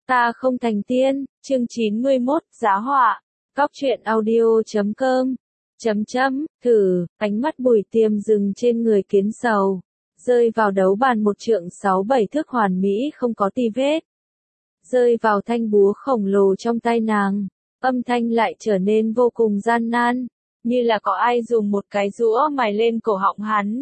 Ta không thành tiên, chương 91, giá họa. Cóc truyện audio.com. Thử, ánh mắt Bùi Tiềm dừng trên người Kiến Sầu, rơi vào đấu bàn 1 trượng 6-7 thước hoàn mỹ không có tì vết. Rơi vào thanh búa khổng lồ trong tay nàng, âm thanh lại trở nên vô cùng gian nan, như là có ai dùng một cái rũa mài lên cổ họng hắn.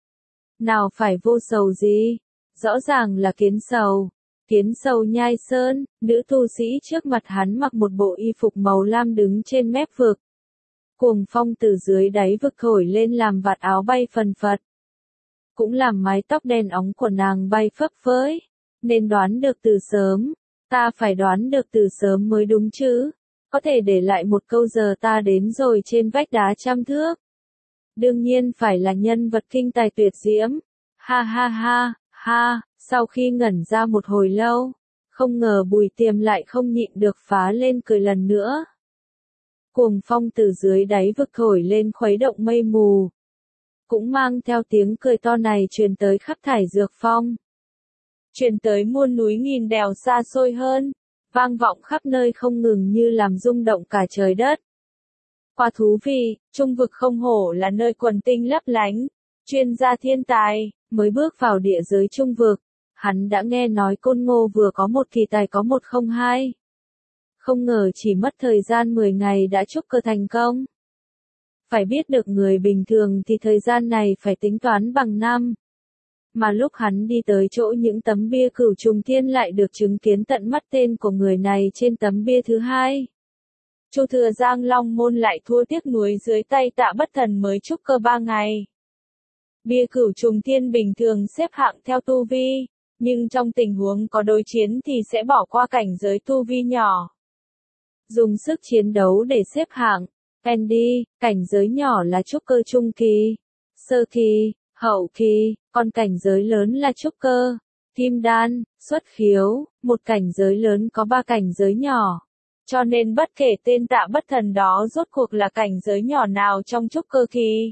Nào phải Vô Sầu gì, rõ ràng là Kiến Sầu. Kiến Sầu Nhai Sơn, nữ tu sĩ trước mặt hắn mặc một bộ y phục màu lam đứng trên mép vực. Cuồng phong từ dưới đáy vực thổi lên làm vạt áo bay phần phật. Cũng làm mái tóc đen óng của nàng bay phấp phới. Nên đoán được từ sớm, ta phải đoán được từ sớm mới đúng chứ. Có thể để lại một câu giờ ta đến rồi trên vách đá 100 thước. Đương nhiên phải là nhân vật kinh tài tuyệt diễm. Ha ha ha, ha. Sau khi ngẩn ra một hồi lâu, không ngờ Bùi Tiềm lại không nhịn được phá lên cười lần nữa. Cuồng phong từ dưới đáy vực thổi lên khuấy động mây mù. Cũng mang theo tiếng cười to này truyền tới khắp thải dược phong. Truyền tới muôn núi nghìn đèo xa xôi hơn, vang vọng khắp nơi không ngừng như làm rung động cả trời đất. Quá thú vị, trung vực không hổ là nơi quần tinh lấp lánh, chuyên gia thiên tài, mới bước vào địa giới trung vực. Hắn đã nghe nói Côn Ngô vừa có một kỳ tài có 102. Không ngờ chỉ mất thời gian 10 ngày đã trúc cơ thành công. Phải biết được người bình thường thì thời gian này phải tính toán bằng năm. Mà lúc hắn đi tới chỗ những tấm bia Cửu Trùng Thiên lại được chứng kiến tận mắt tên của người này trên tấm bia thứ 2. Chu Thừa Giang Long Môn lại thua tiếc nuối dưới tay Tạ Bất Thần mới trúc cơ 3 ngày. Bia Cửu Trùng Thiên bình thường xếp hạng theo tu vi. Nhưng trong tình huống có đối chiến thì sẽ bỏ qua cảnh giới tu vi nhỏ. Dùng sức chiến đấu để xếp hạng, Andy, cảnh giới nhỏ là trúc cơ trung kỳ, sơ kỳ, hậu kỳ, còn cảnh giới lớn là trúc cơ, kim đan, xuất khiếu, một cảnh giới lớn có 3 cảnh giới nhỏ. Cho nên bất kể tên Tạ Bất Thần đó rốt cuộc là cảnh giới nhỏ nào trong trúc cơ kỳ.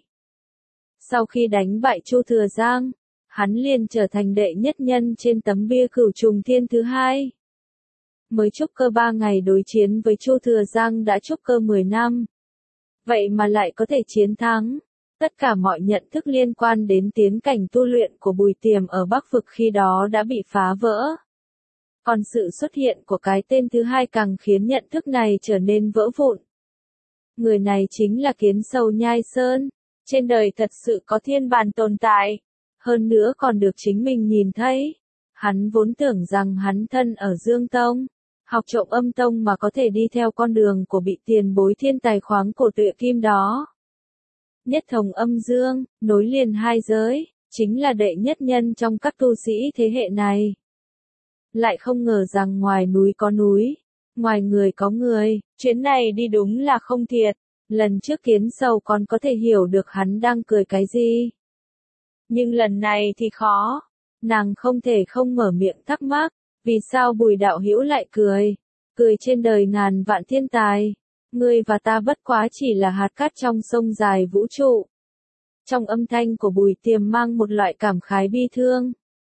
Sau khi đánh bại Chu Thừa Giang, hắn liền trở thành đệ nhất nhân trên tấm bia Cửu Trùng Thiên thứ 2. Mới trúc cơ 3 ngày đối chiến với Chu Thừa Giang đã trúc cơ 10 năm. Vậy mà lại có thể chiến thắng. Tất cả mọi nhận thức liên quan đến tiến cảnh tu luyện của Bùi Tiềm ở Bắc Vực khi đó đã bị phá vỡ. Còn sự xuất hiện của cái tên thứ 2 càng khiến nhận thức này trở nên vỡ vụn. Người này chính là Kiến Sầu Nhai Sơn. Trên đời thật sự có thiên bàn tồn tại. Hơn nữa còn được chính mình nhìn thấy. Hắn vốn tưởng rằng hắn thân ở Dương Tông, học trộm Âm Tông mà có thể đi theo con đường của bị tiền bối thiên tài khoáng cổ Tuệ Kim đó. Nhất thống âm dương, nối liền 2 giới, chính là đệ nhất nhân trong các tu sĩ thế hệ này. Lại không ngờ rằng ngoài núi có núi, ngoài người có người, chuyến này đi đúng là không thiệt. Lần trước Kiến Sầu còn có thể hiểu được hắn đang cười cái gì. Nhưng lần này thì khó. Nàng không thể không mở miệng thắc mắc, vì sao Bùi đạo hữu lại cười? Cười trên đời ngàn vạn thiên tài. Ngươi và ta bất quá chỉ là hạt cát trong sông dài vũ trụ. Trong âm thanh của Bùi Tiềm mang một loại cảm khái bi thương.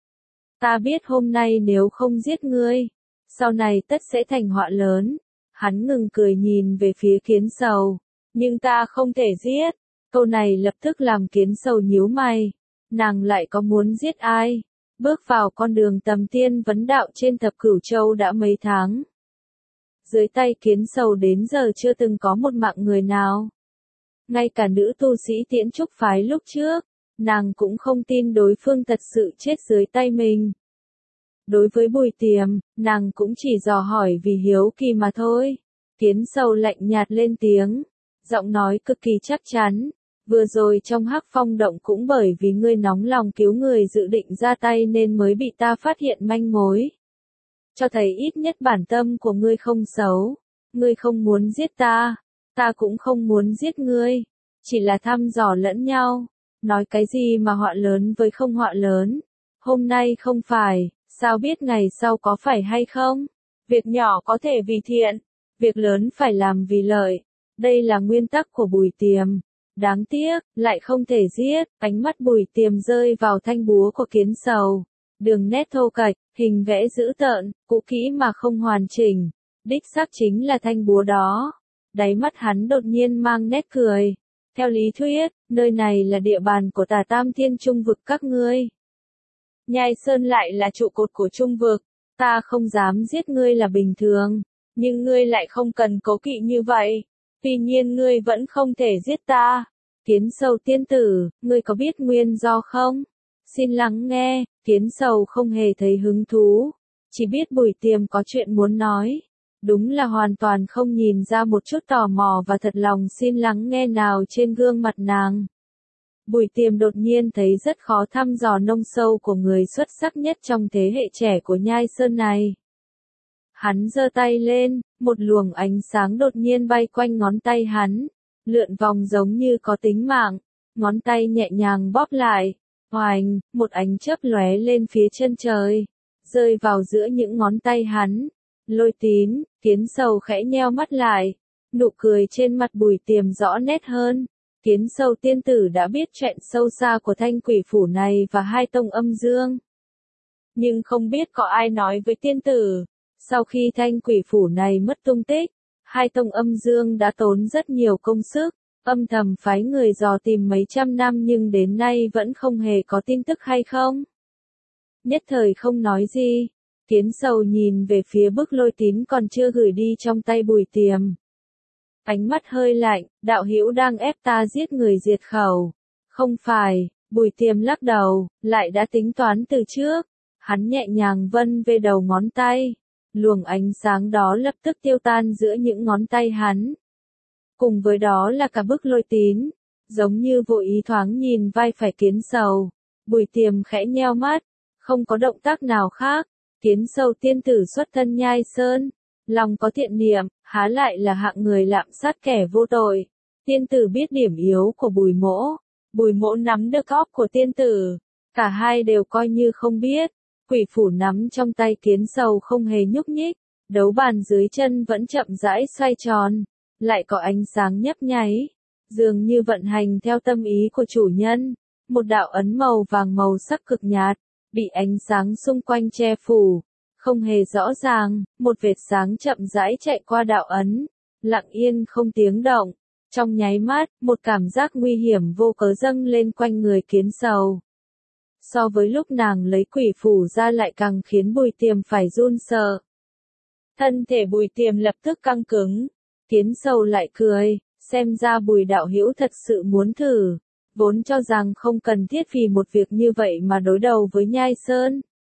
Ta biết hôm nay nếu không giết ngươi, sau này tất sẽ thành họa lớn. Hắn ngừng cười nhìn về phía Kiến Sầu. Nhưng ta không thể giết. Câu này lập tức làm Kiến Sầu nhíu mày. Nàng lại có muốn giết ai? Bước vào con đường tầm tiên vấn đạo trên Thập Cửu Châu đã mấy tháng. Dưới tay Kiến Sầu đến giờ chưa từng có một mạng người nào. Ngay cả nữ tu sĩ Tiễn Trúc phái lúc trước, nàng cũng không tin đối phương thật sự chết dưới tay mình. Đối với Bùi Tiềm, nàng cũng chỉ dò hỏi vì hiếu kỳ mà thôi. Kiến Sầu lạnh nhạt lên tiếng, giọng nói cực kỳ chắc chắn. Vừa rồi trong Hắc Phong động cũng bởi vì ngươi nóng lòng cứu người dự định ra tay nên mới bị ta phát hiện manh mối. Cho thấy ít nhất bản tâm của ngươi không xấu. Ngươi không muốn giết ta. Ta cũng không muốn giết ngươi. Chỉ là thăm dò lẫn nhau. Nói cái gì mà họa lớn với không họa lớn. Hôm nay không phải, sao biết ngày sau có phải hay không? Việc nhỏ có thể vì thiện. Việc lớn phải làm vì lợi. Đây là nguyên tắc của Bùi Tiềm. Đáng tiếc, lại không thể giết, ánh mắt Bùi Tiềm rơi vào thanh búa của Kiến Sầu. Đường nét thô kệch, Hình vẽ dữ tợn, cũ kỹ mà không hoàn chỉnh. Đích xác chính là thanh búa đó. Đáy mắt hắn đột nhiên mang nét cười. Theo lý thuyết, nơi này là địa bàn của Tà Tam Thiên Trung vực các ngươi. Nhai Sơn lại là trụ cột của Trung vực. Ta không dám giết ngươi là bình thường. Nhưng ngươi lại không cần cố kỵ như vậy. Tuy nhiên ngươi vẫn không thể giết ta. Kiến Sầu tiên tử, ngươi có biết nguyên do không? Xin lắng nghe. Kiến Sầu không hề thấy hứng thú. Chỉ biết Bùi Tiềm có chuyện muốn nói. Đúng là hoàn toàn không nhìn ra một chút tò mò và thật lòng xin lắng nghe nào trên gương mặt nàng. Bùi Tiềm đột nhiên thấy rất khó thăm dò nông sâu của người xuất sắc nhất trong thế hệ trẻ của Nhai Sơn này. Hắn giơ tay lên, một luồng ánh sáng đột nhiên bay quanh ngón tay hắn, lượn vòng giống như có tính mạng, ngón tay nhẹ nhàng bóp lại, oành, một ánh chớp lóe lên phía chân trời, rơi vào giữa những ngón tay hắn. Lôi Tín, Kiến Sầu khẽ nheo mắt lại, nụ cười trên mặt Bùi Tiềm rõ nét hơn. Kiến Sầu tiên tử đã biết chuyện sâu xa của Thanh Quỷ Phủ này và hai tông âm dương. Nhưng không biết có ai nói với tiên tử, sau khi Thanh Quỷ Phủ này mất tung tích, hai tông âm dương đã tốn rất nhiều công sức, âm thầm phái người dò tìm mấy trăm năm nhưng đến nay vẫn không hề có tin tức hay không. Nhất thời không nói gì. Kiến Sầu nhìn về phía bức Lôi Tín còn chưa gửi đi trong tay Bùi Tiềm. Ánh mắt hơi lạnh, đạo hữu đang ép ta giết người diệt khẩu. Không phải, Bùi Tiềm lắc đầu, lại đã tính toán từ trước. Hắn nhẹ nhàng vân về đầu ngón tay. Luồng ánh sáng đó lập tức tiêu tan giữa những ngón tay hắn. Cùng với đó là cả bức Lôi Tín. Giống như vô ý thoáng nhìn vai phải Kiến Sầu. Bùi Tiềm khẽ nheo mắt, không có động tác nào khác. Kiến Sầu tiên tử xuất thân Nhai Sơn, lòng có thiện niệm, há lại là hạng người lạm sát kẻ vô tội. Tiên tử biết điểm yếu của Bùi Mỗ nắm được óc của tiên tử, cả hai đều coi như không biết. Quỷ phủ nắm trong tay Kiến Sầu không hề nhúc nhích, đấu bàn dưới chân vẫn chậm rãi xoay tròn, lại có ánh sáng nhấp nháy, dường như vận hành theo tâm ý của chủ nhân. Một đạo ấn màu vàng màu sắc cực nhạt, bị ánh sáng xung quanh che phủ, không hề rõ ràng, một vệt sáng chậm rãi chạy qua đạo ấn, lặng yên không tiếng động. Trong nháy mắt, một cảm giác nguy hiểm vô cớ dâng lên quanh người Kiến Sầu. So với lúc nàng lấy quỷ phủ ra lại càng khiến Bùi Tiềm phải run sợ. Thân thể Bùi Tiềm lập tức căng cứng, Kiến Sầu lại cười, xem ra Bùi đạo hữu thật sự muốn thử. Vốn cho rằng không cần thiết vì một việc như vậy mà đối đầu với Nhai Sơn.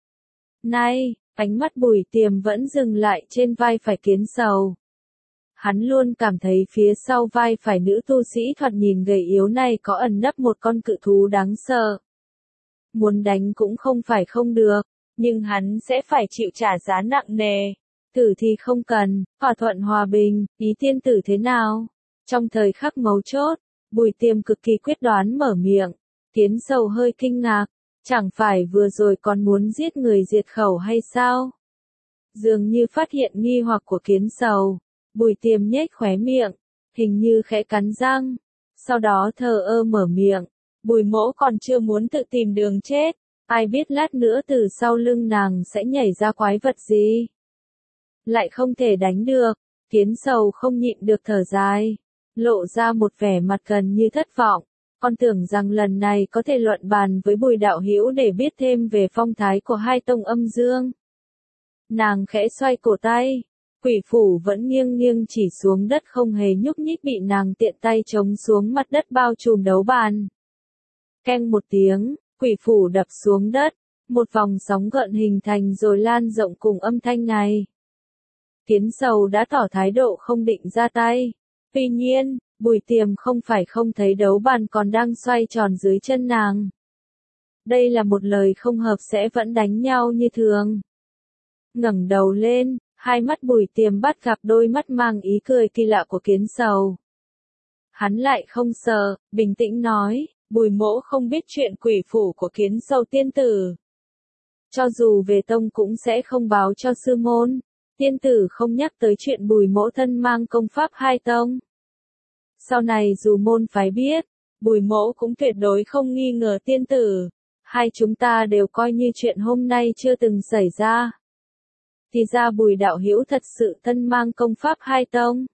Nay, ánh mắt Bùi Tiềm vẫn dừng lại trên vai phải Kiến Sầu. Hắn luôn cảm thấy phía sau vai phải nữ tu sĩ thoạt nhìn gầy yếu này có ẩn nấp một con cự thú đáng sợ. Muốn đánh cũng không phải không được, nhưng hắn sẽ phải chịu trả giá nặng nề. Tử thì không cần, thỏa thuận hòa bình, ý tiên tử thế nào? Trong thời khắc mấu chốt, Bùi Tiềm cực kỳ quyết đoán mở miệng. Kiến Sầu hơi kinh ngạc, chẳng phải vừa rồi còn muốn giết người diệt khẩu hay sao? Dường như phát hiện nghi hoặc của Kiến Sầu, Bùi Tiềm nhếch khóe miệng, hình như khẽ cắn răng, sau đó thờ ơ mở miệng. Bùi Mỗ còn chưa muốn tự tìm đường chết, ai biết lát nữa từ sau lưng nàng sẽ nhảy ra quái vật gì? Lại không thể đánh được. Kiến Sầu không nhịn được thở dài, lộ ra một vẻ mặt gần như thất vọng. Con tưởng rằng lần này có thể luận bàn với Bùi đạo hữu để biết thêm về phong thái của hai tông âm dương. Nàng khẽ xoay cổ tay, quỷ phủ vẫn nghiêng nghiêng chỉ xuống đất không hề nhúc nhích, bị nàng tiện tay chống xuống mặt đất bao trùm đấu bàn. Keng một tiếng, quỷ phủ đập xuống đất, một vòng sóng gợn hình thành rồi lan rộng cùng âm thanh này. Kiến Sầu đã tỏ thái độ không định ra tay. Tuy nhiên, Bùi Tiềm không phải không thấy đấu bàn còn đang xoay tròn dưới chân nàng. Đây là một lời không hợp sẽ vẫn đánh nhau như thường. Ngẩng đầu lên, hai mắt Bùi Tiềm bắt gặp đôi mắt mang ý cười kỳ lạ của Kiến Sầu. Hắn lại không sợ, bình tĩnh nói, Bùi Mỗ không biết chuyện quỷ phủ của Kiến Sầu tiên tử. Cho dù về tông cũng sẽ không báo cho sư môn. Tiên tử không nhắc tới chuyện Bùi Mỗ thân mang công pháp hai tông. Sau này dù môn phái biết, Bùi Mỗ cũng tuyệt đối không nghi ngờ tiên tử. hai chúng ta đều coi như chuyện hôm nay chưa từng xảy ra. Thì ra Bùi đạo hữu thật sự thân mang công pháp hai tông.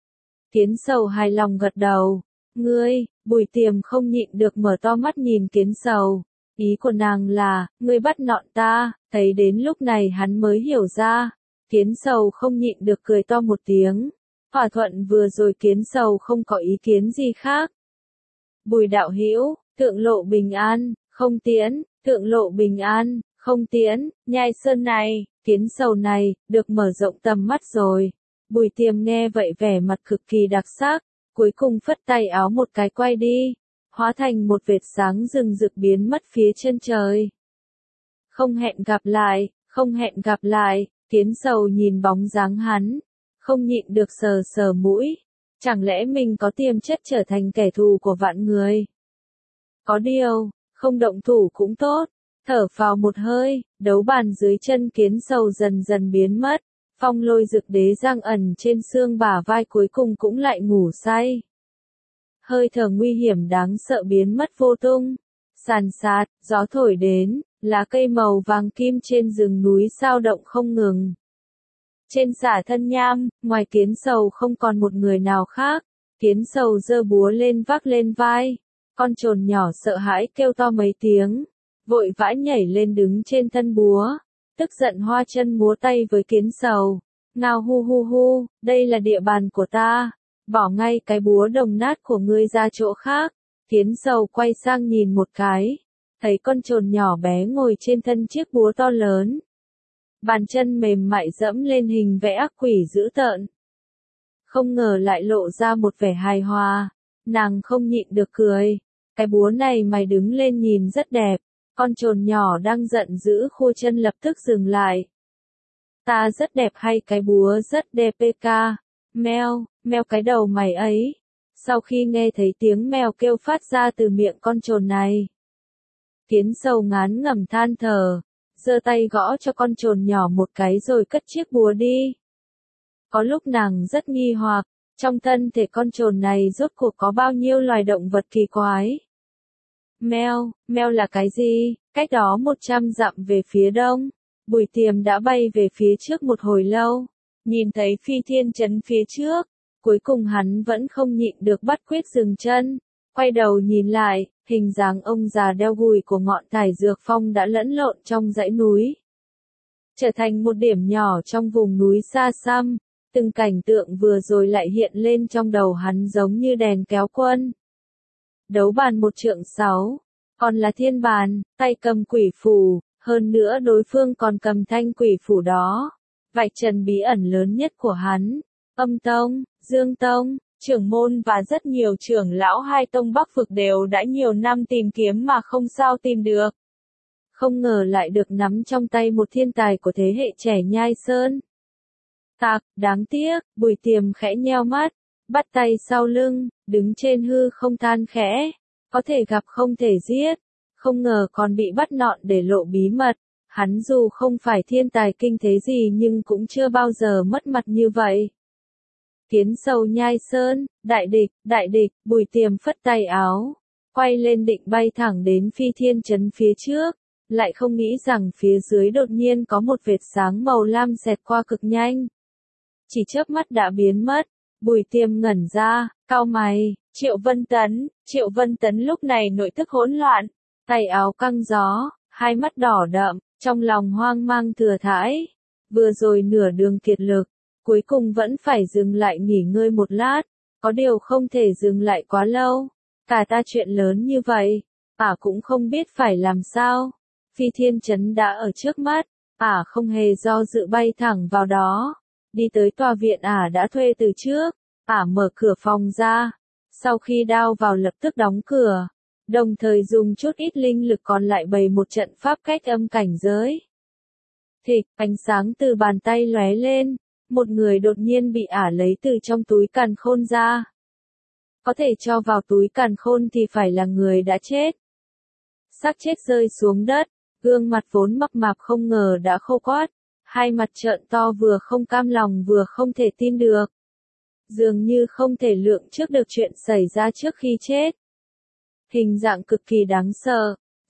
Kiến Sầu hài lòng gật đầu. Ngươi, Bùi Tiềm không nhịn được mở to mắt nhìn Kiến Sầu. Ý của nàng là, ngươi bắt nọn ta, thấy đến lúc này hắn mới hiểu ra. Kiến Sầu không nhịn được cười to một tiếng. Thỏa thuận vừa rồi Kiến Sầu không có ý kiến gì khác. Bùi đạo hữu, thượng lộ bình an, không tiễn, thượng lộ bình an, không tiễn, Nhai Sơn này, Kiến Sầu này, được mở rộng tầm mắt rồi. Bùi Tiềm nghe vậy vẻ mặt cực kỳ đặc sắc, cuối cùng phất tay áo một cái quay đi, hóa thành một vệt sáng rừng rực biến mất phía chân trời. Không hẹn gặp lại, không hẹn gặp lại, Kiến Sầu nhìn bóng dáng hắn, không nhịn được sờ sờ mũi, chẳng lẽ mình có tiềm chất trở thành kẻ thù của vạn người? Có điều, không động thủ cũng tốt, thở phào một hơi, đấu bàn dưới chân Kiến Sầu dần dần biến mất. Phong Lôi Dực Đế giang ẩn trên xương bả vai cuối cùng cũng lại ngủ say. Hơi thở nguy hiểm đáng sợ biến mất vô tung. Sàn sạt, gió thổi đến, lá cây màu vàng kim trên rừng núi sao động không ngừng. Trên xả thân nham, ngoài Kiến Sầu không còn một người nào khác. Kiến Sầu giơ búa lên vác lên vai. Con trồn nhỏ sợ hãi kêu to mấy tiếng, vội vã nhảy lên đứng trên thân búa. Tức giận hoa chân múa tay với Kiến Sầu. Nào hu hu hu, đây là địa bàn của ta. Bỏ ngay cái búa đồng nát của ngươi ra chỗ khác. Kiến Sầu quay sang nhìn một cái. Thấy con trồn nhỏ bé ngồi trên thân chiếc búa to lớn. Bàn chân mềm mại dẫm lên hình vẽ ác quỷ dữ tợn. Không ngờ lại lộ ra một vẻ hài hòa. Nàng không nhịn được cười. Cái búa này mày đứng lên nhìn rất đẹp. Con trồn nhỏ đang giận dữ khua chân lập tức dừng lại. Ta rất đẹp hay cái búa rất đẹp PK? Meo, meo cái đầu mày ấy. Sau khi nghe thấy tiếng mèo kêu phát ra từ miệng con trồn này. Kiến Sầu ngán ngẩm than thở, giơ tay gõ cho con trồn nhỏ một cái rồi cất chiếc búa đi. Có lúc nàng rất nghi hoặc, trong thân thể con trồn này rốt cuộc có bao nhiêu loài động vật kỳ quái. Meo, meo là cái gì? Cách đó 100 dặm về phía đông, Bùi Tiềm đã bay về phía trước một hồi lâu, nhìn thấy Phi Thiên Trấn phía trước, cuối cùng hắn vẫn không nhịn được bắt quyết dừng chân, quay đầu nhìn lại, hình dáng ông già đeo gùi của ngọn thải dược phong đã lẫn lộn trong dãy núi, trở thành một điểm nhỏ trong vùng núi xa xăm, từng cảnh tượng vừa rồi lại hiện lên trong đầu hắn giống như đèn kéo quân. Đấu bàn 1,6 trượng, còn là thiên bàn, tay cầm quỷ phù, hơn nữa đối phương còn cầm thanh quỷ phù đó. Vạch trần bí ẩn lớn nhất của hắn, Âm Tông, Dương Tông, trưởng môn và rất nhiều trưởng lão hai tông Bắc vực đều đã nhiều năm tìm kiếm mà không sao tìm được. Không ngờ lại được nắm trong tay một thiên tài của thế hệ trẻ Nhai Sơn. Tạc, đáng tiếc, Bùi Tiềm khẽ nheo mắt, bắt tay sau lưng, đứng trên hư không than khẽ, có thể gặp không thể giết, không ngờ còn bị bắt nọn để lộ bí mật, hắn dù không phải thiên tài kinh thế gì nhưng cũng chưa bao giờ mất mặt như vậy. Kiến Sầu Nhai Sơn, đại địch, Bùi Tiềm phất tay áo, quay lên định bay thẳng đến Phi Thiên Trấn phía trước, lại không nghĩ rằng phía dưới đột nhiên có một vệt sáng màu lam xẹt qua cực nhanh. Chỉ chớp mắt đã biến mất, Bùi Tiềm ngẩn ra, cau mày, Triệu Vân Tấn lúc này nội tức hỗn loạn, tay áo căng gió, hai mắt đỏ đậm, trong lòng hoang mang thừa thãi, vừa rồi nửa đường kiệt lực, cuối cùng vẫn phải dừng lại nghỉ ngơi một lát, có điều không thể dừng lại quá lâu, cả ta chuyện lớn như vậy, cũng không biết phải làm sao, Phi Thiên Trấn đã ở trước mắt, không hề do dự bay thẳng vào đó. Đi tới tòa viện đã thuê từ trước, mở cửa phòng ra, sau khi đao vào lập tức đóng cửa, đồng thời dùng chút ít linh lực còn lại bày một trận pháp cách âm cảnh giới. Thịch, ánh sáng từ bàn tay lóe lên, một người đột nhiên bị lấy từ trong túi càn khôn ra. Có thể cho vào túi càn khôn thì phải là người đã chết. Xác chết rơi xuống đất, gương mặt vốn mập mạp không ngờ đã khô quắt. Hai mặt trợn to vừa không cam lòng vừa không thể tin được. Dường như không thể lượng trước được chuyện xảy ra trước khi chết. Hình dạng cực kỳ đáng sợ,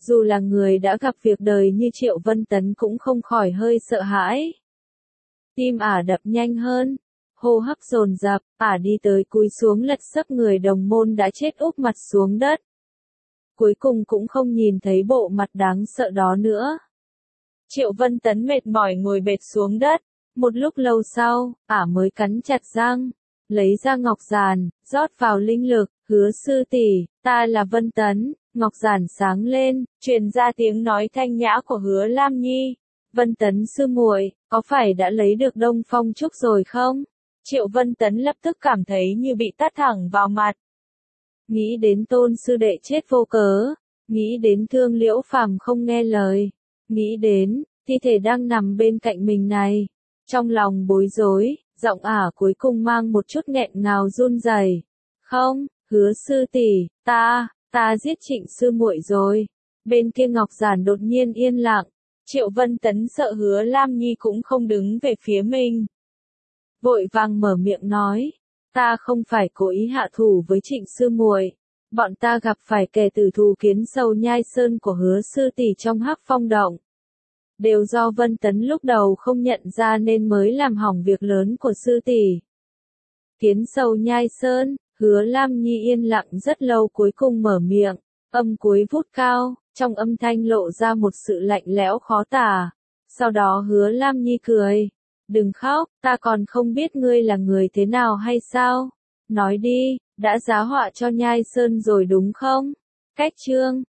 Dù là người đã gặp việc đời như Triệu Vân Tấn cũng không khỏi hơi sợ hãi. Tim ả đập nhanh hơn, hô hấp dồn dập, ả đi tới cúi xuống lật sấp người đồng môn đã chết úp mặt xuống đất. Cuối cùng cũng không nhìn thấy bộ mặt đáng sợ đó nữa. Triệu Vân Tấn mệt mỏi ngồi bệt xuống đất. Một lúc lâu sau, ả mới cắn chặt răng, lấy ra ngọc giản, rót vào linh lực, hứa sư tỷ, ta là Vân Tấn. Ngọc giản sáng lên, truyền ra tiếng nói thanh nhã của Hứa Lam Nhi. Vân Tấn sư muội, có phải đã lấy được Đông Phong Trúc rồi không? Triệu Vân Tấn lập tức cảm thấy như bị tát thẳng vào mặt. Nghĩ đến Tôn sư đệ chết vô cớ, nghĩ đến Thương Liễu Phàm không nghe lời, nghĩ đến thi thể đang nằm bên cạnh mình này, trong lòng bối rối, giọng ả cuối cùng mang một chút nghẹn ngào run rẩy. Không, Hứa sư tỷ, ta giết Trịnh sư muội rồi. Bên kia ngọc giản đột nhiên yên lặng. Triệu Vân Tấn sợ Hứa Lam Nhi cũng không đứng về phía mình. Vội vàng mở miệng nói, ta không phải cố ý hạ thủ với Trịnh sư muội, bọn ta gặp phải kẻ tử thù kiến sâu nhai sơn của Hứa sư tỷ trong Hắc Phong động. Đều do Vân Tấn lúc đầu không nhận ra nên mới làm hỏng việc lớn của sư tỷ. Kiến sâu nhai sơn, Hứa Lam Nhi yên lặng rất lâu cuối cùng mở miệng, âm cuối vút cao, trong âm thanh lộ ra một sự lạnh lẽo khó tả. Sau đó Hứa Lam Nhi cười, đừng khóc, ta còn không biết ngươi là người thế nào hay sao? Nói đi, đã giá họa cho nhai sơn rồi đúng không? Cách chương